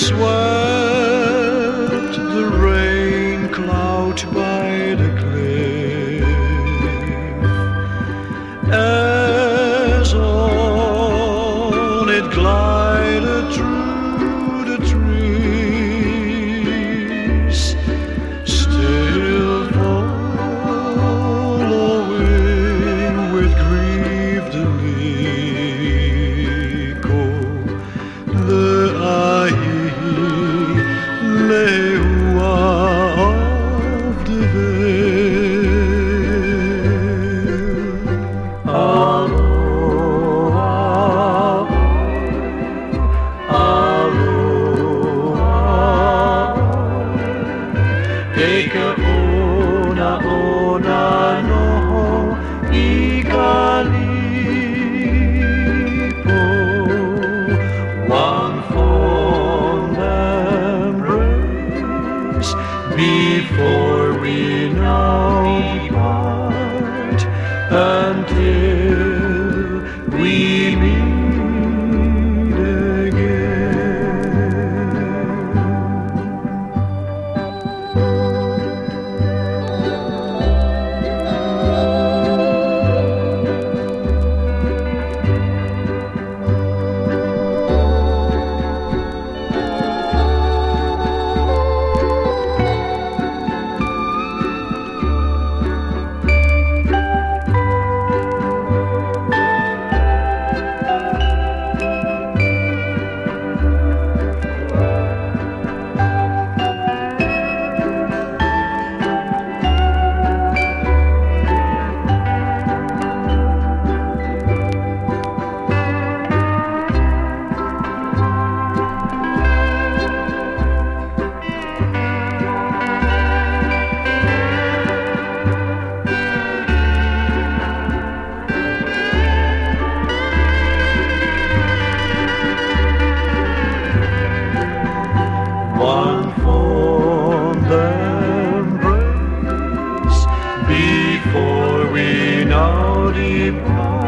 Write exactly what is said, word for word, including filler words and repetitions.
swept the rain cloud by the cliff, as on it glided through the trees, still following with grief the echo, the Leeuwa of the vale. Aloha, aloha, Eka ona ona noho I Kalipo, one fond embrace before we now part, until we meet again. One fond embrace before we now depart.